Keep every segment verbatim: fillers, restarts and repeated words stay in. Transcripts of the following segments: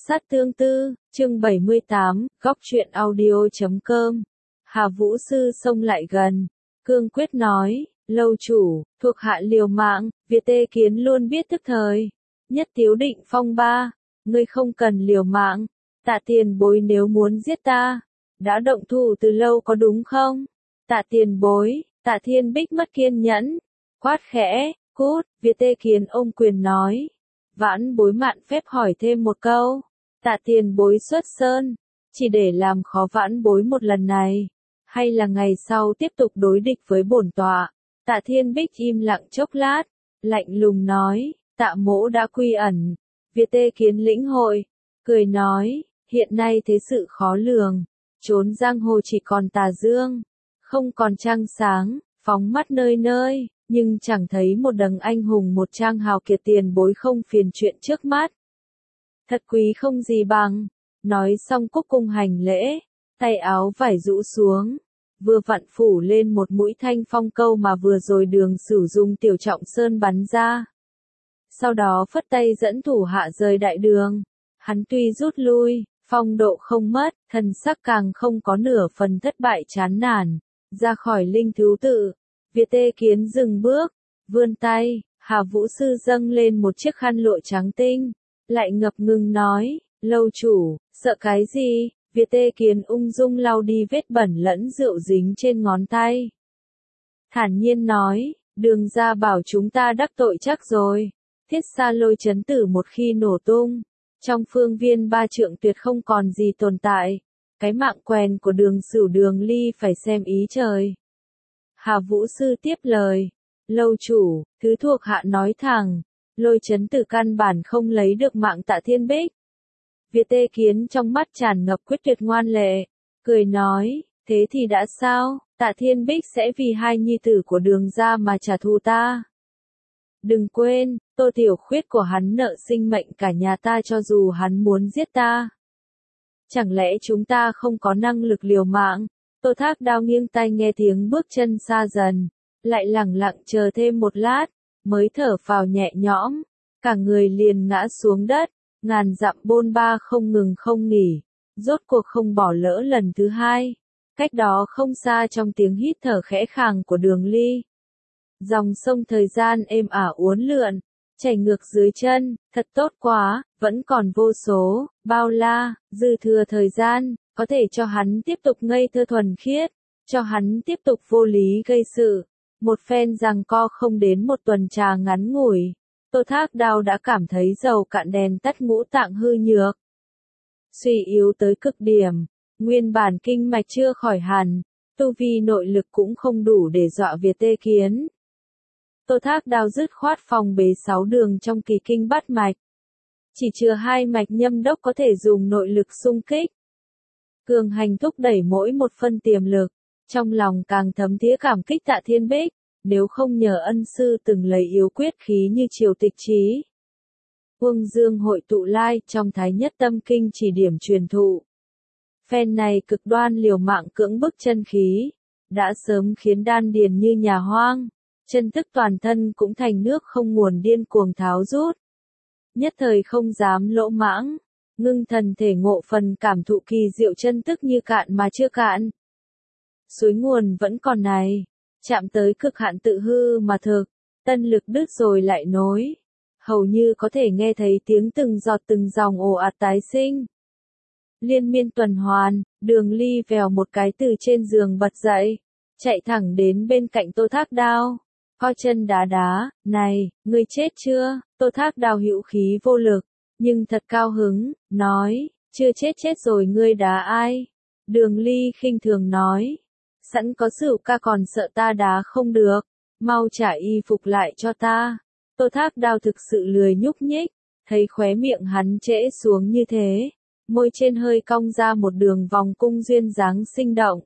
Sát tương tư, chương bảy mươi tám, góc truyện audio chấm com. Hà Vũ Sư xông lại gần, cương quyết nói, lâu chủ, thuộc hạ liều mạng, Việt Tê Kiến luôn biết thức thời. Nhất Tiếu Định Phong ba, ngươi không cần liều mạng, Tạ tiền bối nếu muốn giết ta, đã động thủ từ lâu có đúng không? Tạ tiền bối, Tạ Thiên Bích mất kiên nhẫn, quát khẽ, cút, Việt Tê Kiến ôm quyền nói. Vãn bối mạn phép hỏi thêm một câu, Tạ tiền bối xuất sơn, chỉ để làm khó vãn bối một lần này, hay là ngày sau tiếp tục đối địch với bổn tọa? Tạ Thiên Bích im lặng chốc lát, lạnh lùng nói, Tạ mỗ đã quy ẩn. Việt Tê Kiến lĩnh hội, cười nói, hiện nay thế sự khó lường, trốn giang hồ chỉ còn tà dương, không còn trăng sáng, phóng mắt nơi nơi, nhưng chẳng thấy một đấng anh hùng một trang hào kiệt tiền bối không phiền chuyện trước mắt. Thật quý không gì bằng. Nói xong cúc cung hành lễ, tay áo vải rũ xuống, vừa vặn phủ lên một mũi thanh phong câu mà vừa rồi Đường Sửu dùng Tiểu Trọng Sơn bắn ra. Sau đó phất tay dẫn thủ hạ rời đại đường. Hắn tuy rút lui, phong độ không mất, thần sắc càng không có nửa phần thất bại chán nản, ra khỏi linh thú tự. Việt Tê Kiến dừng bước, vươn tay, Hà Vũ Sư dâng lên một chiếc khăn lụa trắng tinh, lại ngập ngừng nói, lâu chủ, sợ cái gì? Việt Tê Kiến ung dung lau đi vết bẩn lẫn rượu dính trên ngón tay. Thản nhiên nói, Đường gia bảo chúng ta đắc tội chắc rồi. Thiết Sa Lôi chấn tử một khi nổ tung, trong phương viên ba trượng tuyệt không còn gì tồn tại. Cái mạng quèn của Đường Sửu Đường Ly phải xem ý trời. Hà Vũ Sư tiếp lời, lâu chủ, thứ thuộc hạ nói thẳng, Lôi chấn tử căn bản không lấy được mạng Tạ Thiên Bích. Việt Tê Kiến trong mắt tràn ngập quyết tuyệt ngoan lệ, cười nói, thế thì đã sao, Tạ Thiên Bích sẽ vì hai nhi tử của Đường gia mà trả thù ta. Đừng quên, Tô Tiểu Khuyết của hắn nợ sinh mệnh cả nhà ta cho dù hắn muốn giết ta. Chẳng lẽ chúng ta không có năng lực liều mạng? Tô Thác Đao nghiêng tai nghe tiếng bước chân xa dần, lại lẳng lặng chờ thêm một lát, mới thở phào nhẹ nhõm, cả người liền ngã xuống đất, ngàn dặm bôn ba không ngừng không nghỉ, rốt cuộc không bỏ lỡ lần thứ hai. Cách đó không xa trong tiếng hít thở khẽ khàng của Đường Ly, dòng sông thời gian êm ả uốn lượn, chảy ngược dưới chân, thật tốt quá, vẫn còn vô số, bao la, dư thừa thời gian, có thể cho hắn tiếp tục ngây thơ thuần khiết, cho hắn tiếp tục vô lý gây sự. Một phen giằng co không đến một tuần trà ngắn ngủi, Tô Thác Đao đã cảm thấy dầu cạn đèn tắt, ngũ tạng hư nhược, suy yếu tới cực điểm, nguyên bản kinh mạch chưa khỏi hẳn, tu vi nội lực cũng không đủ để dọa Việt Tê Kiến. Tô Thác Đao dứt khoát phòng bế sáu đường trong kỳ kinh bát mạch, chỉ chừa hai mạch nhâm đốc có thể dùng nội lực xung kích, cường hành thúc đẩy mỗi một phân tiềm lực, trong lòng càng thấm thía cảm kích Tạ Thiên Bích, nếu không nhờ ân sư từng lấy yếu quyết khí như Triều Tịch Chí, Uông Dương hội tụ lai trong Thái Nhất Tâm Kinh chỉ điểm truyền thụ. Phen này cực đoan liều mạng cưỡng bức chân khí, đã sớm khiến đan điền như nhà hoang, chân tức toàn thân cũng thành nước không nguồn điên cuồng tháo rút. Nhất thời không dám lỗ mãng, ngưng thần thể ngộ phần cảm thụ kỳ diệu chân tức như cạn mà chưa cạn. Suối nguồn vẫn còn này, chạm tới cực hạn tự hư mà thực, tân lực đứt rồi lại nối, hầu như có thể nghe thấy tiếng từng giọt từng dòng ồ ạt tái sinh. Liên miên tuần hoàn, Đường Ly vèo một cái từ trên giường bật dậy, chạy thẳng đến bên cạnh Tô Thác Đao, co chân đá đá, này, ngươi chết chưa? Tô Thác Đao hữu khí vô lực, nhưng thật cao hứng, nói, chưa chết chết rồi ngươi đá ai? Đường Ly khinh thường nói, sẵn có Sửu ca còn sợ ta đá không được, mau trả y phục lại cho ta. Tô Thác Đao thực sự lười nhúc nhích, thấy khóe miệng hắn trễ xuống như thế, môi trên hơi cong ra một đường vòng cung duyên dáng sinh động.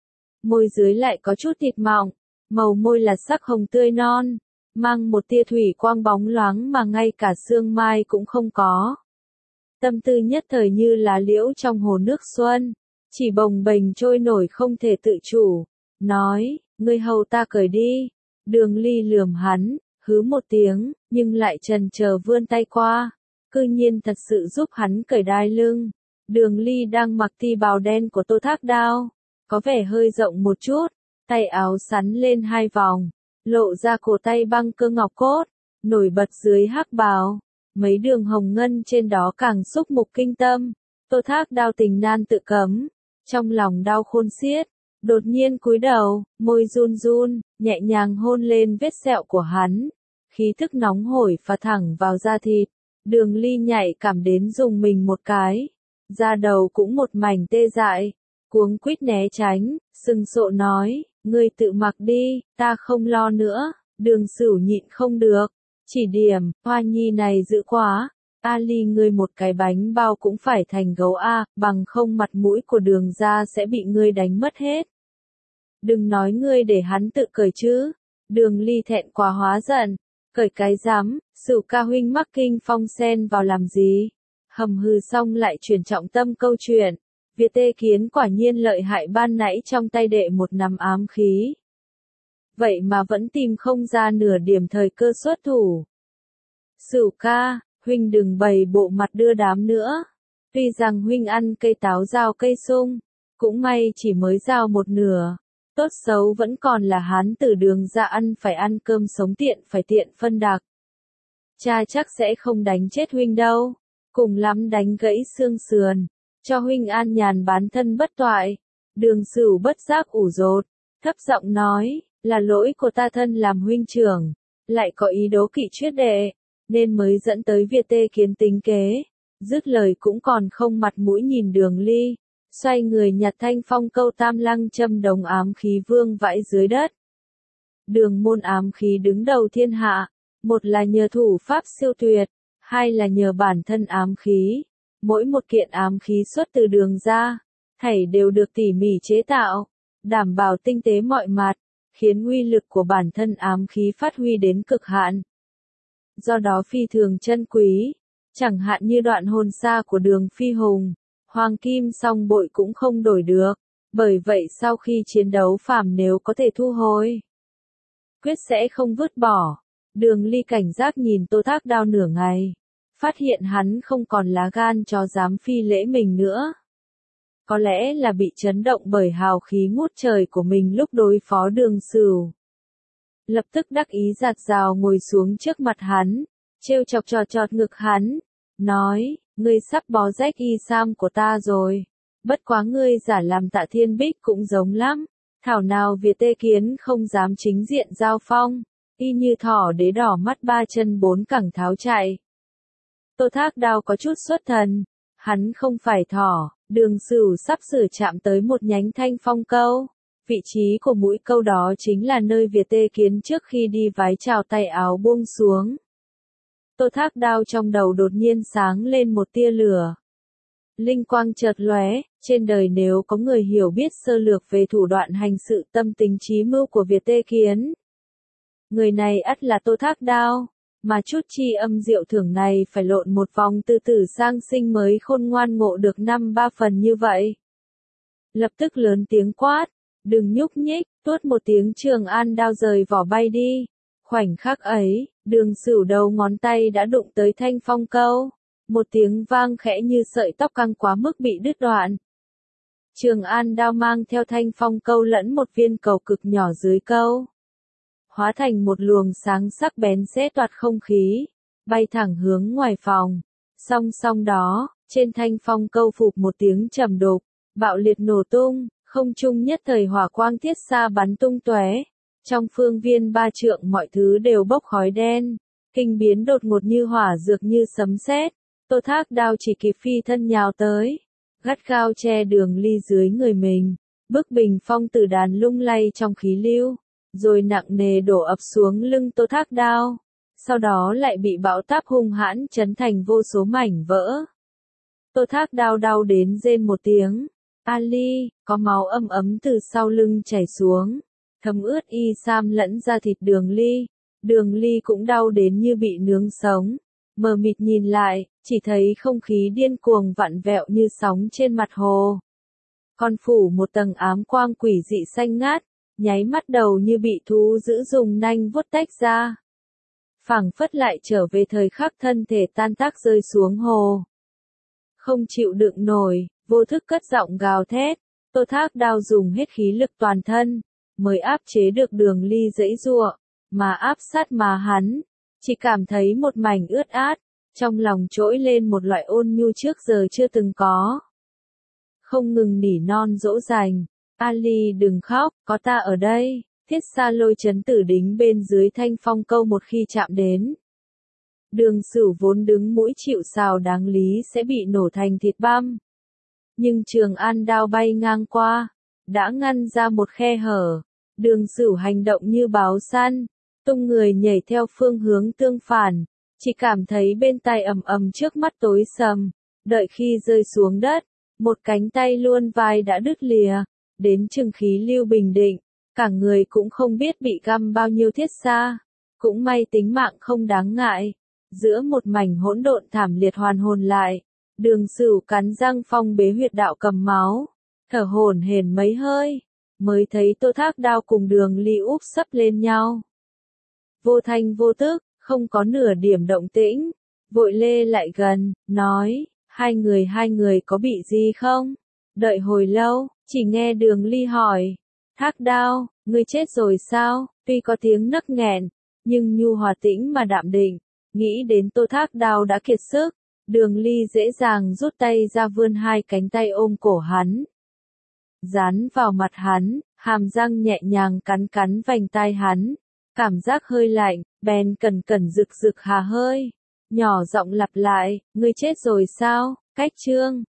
Môi dưới lại có chút thịt mọng, màu môi là sắc hồng tươi non, mang một tia thủy quang bóng loáng mà ngay cả sương mai cũng không có. Tâm tư nhất thời như lá liễu trong hồ nước xuân, chỉ bồng bềnh trôi nổi không thể tự chủ, nói, ngươi hầu ta cởi đi. Đường Ly lườm hắn, hứ một tiếng, nhưng lại chần chờ vươn tay qua, cư nhiên thật sự giúp hắn cởi đai lưng. Đường Ly đang mặc ti bào đen của Tô Thác Đao, có vẻ hơi rộng một chút, tay áo sắn lên hai vòng, lộ ra cổ tay băng cơ ngọc cốt, nổi bật dưới hắc bào, mấy đường hồng ngân trên đó càng xúc mục kinh tâm. Tô Thác Đao tình nan tự cấm, trong lòng đau khôn xiết, đột nhiên cúi đầu, môi run run, nhẹ nhàng hôn lên vết sẹo của hắn, khí thức nóng hổi phả thẳng vào da thịt. Đường Ly nhạy cảm đến dùng mình một cái, da đầu cũng một mảnh tê dại, cuống quýt né tránh, sừng sộ nói, ngươi tự mặc đi, ta không lo nữa. Đường Sửu nhịn không được, chỉ điểm, Hoa Nhi này dữ quá, Ali ngươi một cái bánh bao cũng phải thành gấu a, bằng không mặt mũi của Đường gia sẽ bị ngươi đánh mất hết. Đừng nói ngươi để hắn tự cởi chứ. Đường Ly thẹn quá hóa giận, cởi cái rắm, Sửu ca huynh mắc kinh phong sen vào làm gì? Hầm hừ xong lại chuyển trọng tâm câu chuyện. Việt Tê Kiến quả nhiên lợi hại, ban nãy trong tay đệ một nắm ám khí. Vậy mà vẫn tìm không ra nửa điểm thời cơ xuất thủ. Sửu ca, huynh đừng bày bộ mặt đưa đám nữa. Tuy rằng huynh ăn cây táo rào cây sung, cũng may chỉ mới rào một nửa. Tốt xấu vẫn còn là hán tử Đường ra ăn phải ăn cơm sống tiện phải tiện phân đặc. Cha chắc sẽ không đánh chết huynh đâu, cùng lắm đánh gãy xương sườn, cho huynh an nhàn bán thân bất toại. Đường Sửu bất giác ủ rột, thấp giọng nói, là lỗi của ta thân làm huynh trưởng, lại có ý đố kỵ chuyết đệ, nên mới dẫn tới Việt Tê Kiến tính kế. Dứt lời cũng còn không mặt mũi nhìn Đường Ly, xoay người nhặt thanh phong câu tam lăng châm đồng ám khí vương vãi dưới đất. Đường môn ám khí đứng đầu thiên hạ, một là nhờ thủ pháp siêu tuyệt, hai là nhờ bản thân ám khí. Mỗi một kiện ám khí xuất từ Đường ra, thảy đều được tỉ mỉ chế tạo, đảm bảo tinh tế mọi mặt, khiến uy lực của bản thân ám khí phát huy đến cực hạn. Do đó phi thường chân quý, chẳng hạn như đoạn hồn xa của Đường Phi Hùng, hoàng kim song bội cũng không đổi được, bởi vậy sau khi chiến đấu phàm nếu có thể thu hồi, quyết sẽ không vứt bỏ. Đường Ly cảnh giác nhìn Tô Thác Đao nửa ngày, phát hiện hắn không còn lá gan cho dám phi lễ mình nữa. Có lẽ là bị chấn động bởi hào khí ngút trời của mình lúc đối phó Đường Sửu. Lập tức đắc ý giạt rào ngồi xuống trước mặt hắn, trêu chọc trò chọt ngực hắn, nói, ngươi sắp bó rách y sam của ta rồi, bất quá ngươi giả làm Tạ Thiên Bích cũng giống lắm, thảo nào Việt Tê Kiến không dám chính diện giao phong, y như thỏ đế đỏ mắt ba chân bốn cẳng tháo chạy. Tô Thác Đao có chút xuất thần, hắn không phải thỏ. Đường Sửu sắp sửa chạm tới một nhánh thanh phong câu, vị trí của mũi câu đó chính là nơi Việt Tê Kiến trước khi đi vái chào tay áo buông xuống. Tô Thác Đao trong đầu đột nhiên sáng lên một tia lửa. Linh quang chợt lóe, trên đời nếu có người hiểu biết sơ lược về thủ đoạn hành sự tâm tính trí mưu của Việt Tê Kiến, người này ắt là Tô Thác Đao. Mà chút chi âm diệu thưởng này phải lộn một vòng từ tử sang sinh mới khôn ngoan ngộ được năm ba phần như vậy. Lập tức lớn tiếng quát, đừng nhúc nhích, tuốt một tiếng Trường An đao rời vỏ bay đi. Khoảnh khắc ấy, Đường Sửu đầu ngón tay đã đụng tới thanh phong câu, một tiếng vang khẽ như sợi tóc căng quá mức bị đứt đoạn. Trường An đao mang theo thanh phong câu lẫn một viên cầu cực nhỏ dưới câu, hóa thành một luồng sáng sắc bén xé toạc không khí, bay thẳng hướng ngoài phòng. Song song đó, trên thanh phong câu phụp một tiếng trầm đục, bạo liệt nổ tung, không trung nhất thời hỏa quang thiết xa bắn tung tóe. Trong phương viên ba trượng mọi thứ đều bốc khói đen, kinh biến đột ngột như hỏa dược như sấm sét. Tô Thác Đao chỉ kịp phi thân nhào tới, gắt gao che Đường Ly dưới người mình, bức bình phong tử đàn lung lay trong khí lưu, rồi nặng nề đổ ập xuống lưng Tô Thác Đao, sau đó lại bị bão táp hung hãn chấn thành vô số mảnh vỡ. Tô Thác Đao đau đến rên một tiếng, Ali, có máu ấm ấm từ sau lưng chảy xuống, thấm ướt y sam lẫn da thịt Đường Ly. Đường Ly cũng đau đến như bị nướng sống, mờ mịt nhìn lại, chỉ thấy không khí điên cuồng vặn vẹo như sóng trên mặt hồ. Còn phủ một tầng ám quang quỷ dị xanh ngát, nháy mắt đầu như bị thú dữ dùng nanh vuốt tách ra. phảng phất lại trở về thời khắc thân thể tan tác rơi xuống hồ. Không chịu đựng nổi, vô thức cất giọng gào thét, Tô Thác Đao dùng hết khí lực toàn thân, mới áp chế được Đường Ly giãy giụa, mà áp sát mà hắn, chỉ cảm thấy một mảnh ướt át, trong lòng trỗi lên một loại ôn nhu trước giờ chưa từng có. Không ngừng nỉ non dỗ dành, Ali đừng khóc, có ta ở đây, Thiết Sa Lôi Chấn Tử đính bên dưới thanh phong câu một khi chạm đến. Đường Sửu vốn đứng mũi chịu sào đáng lý sẽ bị nổ thành thịt băm. Nhưng Trường An đao bay ngang qua, đã ngăn ra một khe hở. Đường Sửu hành động như báo săn, tung người nhảy theo phương hướng tương phản, chỉ cảm thấy bên tai ầm ầm trước mắt tối sầm, đợi khi rơi xuống đất, một cánh tay luôn vai đã đứt lìa, đến chừng khí lưu bình định, cả người cũng không biết bị găm bao nhiêu thiết xa, cũng may tính mạng không đáng ngại. Giữa một mảnh hỗn độn thảm liệt hoàn hồn lại, Đường Sửu cắn răng phong bế huyệt đạo cầm máu, thở hổn hển mấy hơi, mới thấy Tô Thác Đao cùng Đường Ly úp sấp lên nhau. Vô thanh vô tức, không có nửa điểm động tĩnh, vội lê lại gần, nói, hai người hai người có bị gì không? Đợi hồi lâu, chỉ nghe Đường Ly hỏi, Thác Đao, ngươi chết rồi sao? Tuy có tiếng nấc nghẹn, nhưng nhu hòa tĩnh mà đạm định, nghĩ đến Tô Thác Đao đã kiệt sức, Đường Ly dễ dàng rút tay ra vươn hai cánh tay ôm cổ hắn. Dán vào mặt hắn, hàm răng nhẹ nhàng cắn cắn vành tai hắn, cảm giác hơi lạnh, bèn cẩn cẩn rực rực hà hơi, nhỏ giọng lặp lại, ngươi chết rồi sao, cách chương.